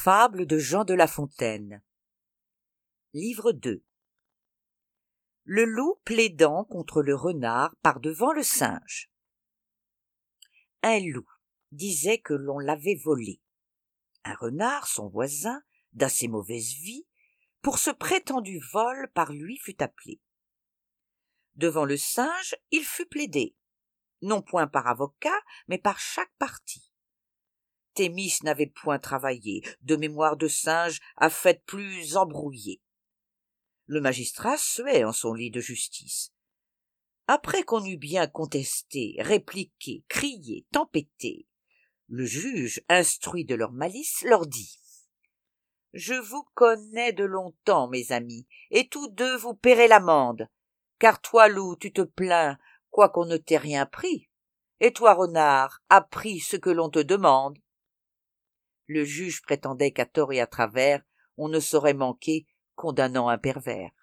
Fable de Jean de La Fontaine. Livre 2. Le loup plaidant contre le renard par devant le singe. Un loup disait que l'on l'avait volé. Un renard, son voisin, d'assez mauvaise vie, pour ce prétendu vol par lui fut appelé. Devant le singe, il fut plaidé, non point par avocat, mais par chaque partie. Thémis n'avait point travaillé, de mémoire de singe a fait plus embrouillé. Le magistrat suait en son lit de justice. Après qu'on eut bien contesté, répliqué, crié, tempêté, le juge, instruit de leur malice, leur dit: « Je vous connais de longtemps, mes amis, et tous deux vous paierez l'amende, car toi, loup, tu te plains, quoiqu'on ne t'ait rien pris, et toi, renard, as pris ce que l'on te demande. » Le juge prétendait qu'à tort et à travers, on ne saurait manquer, condamnant un pervers.